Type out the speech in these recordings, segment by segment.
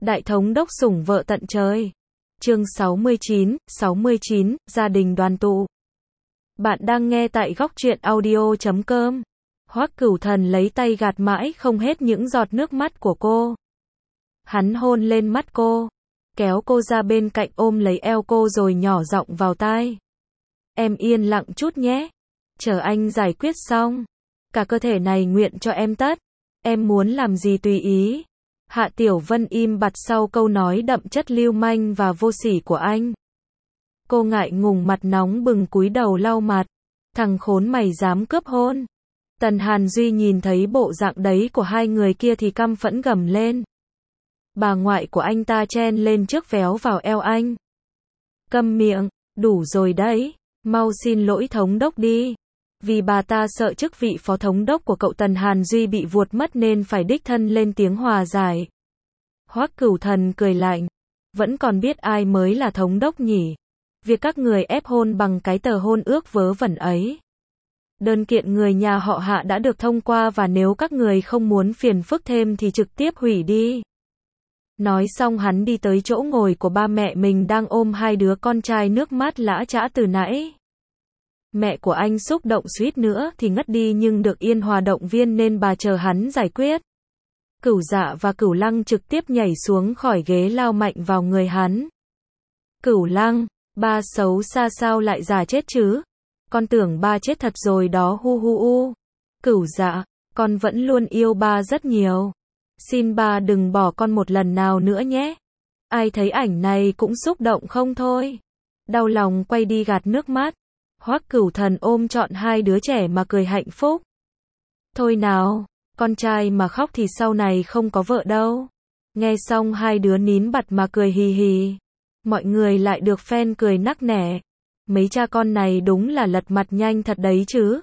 Đại thống đốc sủng vợ tận trời. Chương 69, gia đình đoàn tụ. Bạn đang nghe tại góc truyện audio.com. Hoắc Cửu Thần lấy tay gạt mãi không hết những giọt nước mắt của cô. Hắn hôn lên mắt cô, kéo cô ra bên cạnh ôm lấy eo cô rồi nhỏ giọng vào tai. Em yên lặng chút nhé. Chờ anh giải quyết xong. Cả cơ thể này nguyện cho em tất. Em muốn làm gì tùy ý. Hạ Tiểu Vân im bặt sau câu nói đậm chất lưu manh và vô sỉ của anh. Cô ngại ngùng mặt nóng bừng cúi đầu lau mặt. Thằng khốn mày dám cướp hôn. Tần Hàn Duy nhìn thấy bộ dạng đấy của hai người kia thì căm phẫn gầm lên. Bà ngoại của anh ta chen lên trước véo vào eo anh. Câm miệng, đủ rồi đấy, mau xin lỗi thống đốc đi. Vì bà ta sợ chức vị phó thống đốc của cậu Tần Hàn Duy bị vuột mất nên phải đích thân lên tiếng hòa giải. Hoắc Cửu Thần cười lạnh. Vẫn còn biết ai mới là thống đốc nhỉ? Việc các người ép hôn bằng cái tờ hôn ước vớ vẩn ấy. Đơn kiện người nhà họ Hạ đã được thông qua và nếu các người không muốn phiền phức thêm thì trực tiếp hủy đi. Nói xong hắn đi tới chỗ ngồi của ba mẹ mình đang ôm hai đứa con trai nước mắt lã chã từ nãy. Mẹ của anh xúc động suýt nữa thì ngất đi nhưng được Yên Hòa động viên nên bà chờ hắn giải quyết. Cửu Dạ và Cửu Lăng trực tiếp nhảy xuống khỏi ghế lao mạnh vào người hắn. Cửu Lăng, ba xấu xa sao lại già chết chứ? Con tưởng ba chết thật rồi đó hu hu u. Cửu Dạ, con vẫn luôn yêu ba rất nhiều. Xin ba đừng bỏ con một lần nào nữa nhé. Ai thấy ảnh này cũng xúc động không thôi. Đau lòng quay đi gạt nước mắt. Hoắc Cửu Thần ôm trọn hai đứa trẻ mà cười hạnh phúc. Thôi nào, con trai mà khóc thì sau này không có vợ đâu. Nghe xong hai đứa nín bặt mà cười hì hì. Mọi người lại được fan cười nắc nẻ. Mấy cha con này đúng là lật mặt nhanh thật đấy chứ.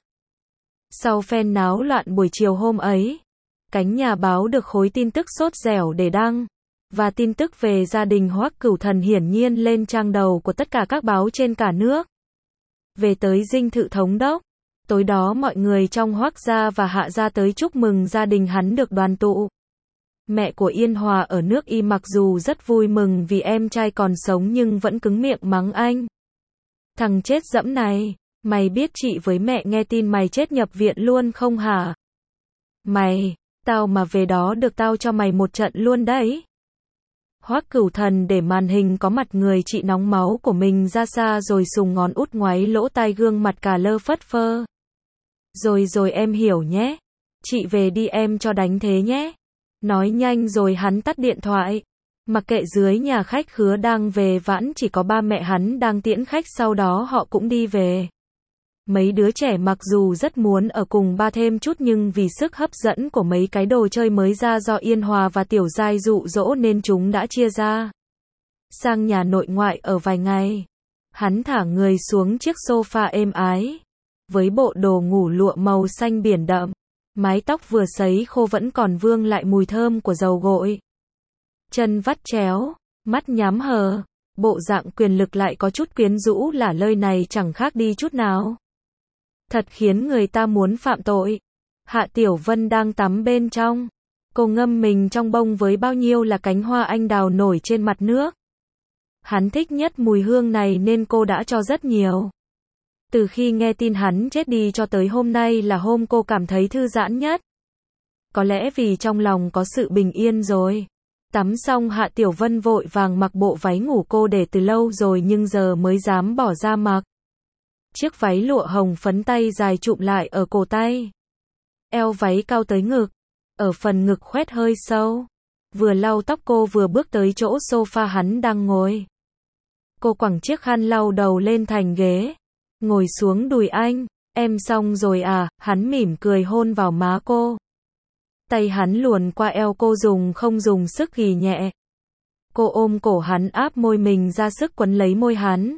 Sau fan náo loạn buổi chiều hôm ấy, cánh nhà báo được khối tin tức sốt dẻo để đăng. Và tin tức về gia đình Hoắc Cửu Thần hiển nhiên lên trang đầu của tất cả các báo trên cả nước. Về tới dinh thự thống đốc, tối đó mọi người trong Hoắc gia và Hạ gia tới chúc mừng gia đình hắn được đoàn tụ. Mẹ của Yên Hòa ở nước Y mặc dù rất vui mừng vì em trai còn sống nhưng vẫn cứng miệng mắng anh. Thằng chết dẫm này, mày biết chị với mẹ nghe tin mày chết nhập viện luôn không hả? Mày, tao mà về đó được tao cho mày một trận luôn đấy. Hoắc Cửu Thần để màn hình có mặt người chị nóng máu của mình ra xa rồi sùng ngón út ngoáy lỗ tai gương mặt cà lơ phất phơ. Rồi em hiểu nhé. Chị về đi em cho đánh thế nhé. Nói nhanh rồi hắn tắt điện thoại. Mặc kệ dưới nhà khách khứa đang về vãn chỉ có ba mẹ hắn đang tiễn khách sau đó họ cũng đi về. Mấy đứa trẻ mặc dù rất muốn ở cùng ba thêm chút nhưng vì sức hấp dẫn của mấy cái đồ chơi mới ra do Yên Hòa và Tiểu Giai dụ dỗ nên chúng đã chia ra. Sang nhà nội ngoại ở vài ngày. Hắn thả người xuống chiếc sofa êm ái. Với bộ đồ ngủ lụa màu xanh biển đậm. Mái tóc vừa sấy khô vẫn còn vương lại mùi thơm của dầu gội. Chân vắt chéo, mắt nhắm hờ. Bộ dạng quyền lực lại có chút quyến rũ lả lơi này chẳng khác đi chút nào. Thật khiến người ta muốn phạm tội. Hạ Tiểu Vân đang tắm bên trong. Cô ngâm mình trong bông với bao nhiêu là cánh hoa anh đào nổi trên mặt nước. Hắn thích nhất mùi hương này nên cô đã cho rất nhiều. Từ khi nghe tin hắn chết đi cho tới hôm nay là hôm cô cảm thấy thư giãn nhất. Có lẽ vì trong lòng có sự bình yên rồi. Tắm xong Hạ Tiểu Vân vội vàng mặc bộ váy ngủ cô để từ lâu rồi nhưng giờ mới dám bỏ ra mặc. Chiếc váy lụa hồng phấn tay dài chụm lại ở cổ tay. Eo váy cao tới ngực. Ở phần ngực khoét hơi sâu. Vừa lau tóc cô vừa bước tới chỗ sofa hắn đang ngồi. Cô quẳng chiếc khăn lau đầu lên thành ghế. Ngồi xuống đùi anh. Em xong rồi à? Hắn mỉm cười hôn vào má cô. Tay hắn luồn qua eo cô không dùng sức ghì nhẹ. Cô ôm cổ hắn áp môi mình ra sức quấn lấy môi hắn.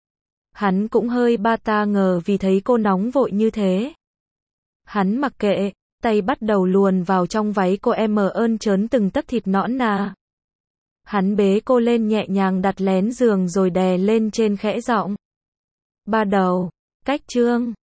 Hắn cũng hơi ba ta ngờ vì thấy cô nóng vội như thế. Hắn mặc kệ, tay bắt đầu luồn vào trong váy cô em ơn trớn từng tấc thịt nõn nà. Hắn bế cô lên nhẹ nhàng đặt lén giường rồi đè lên trên khẽ giọng. Ba đầu, cách chương.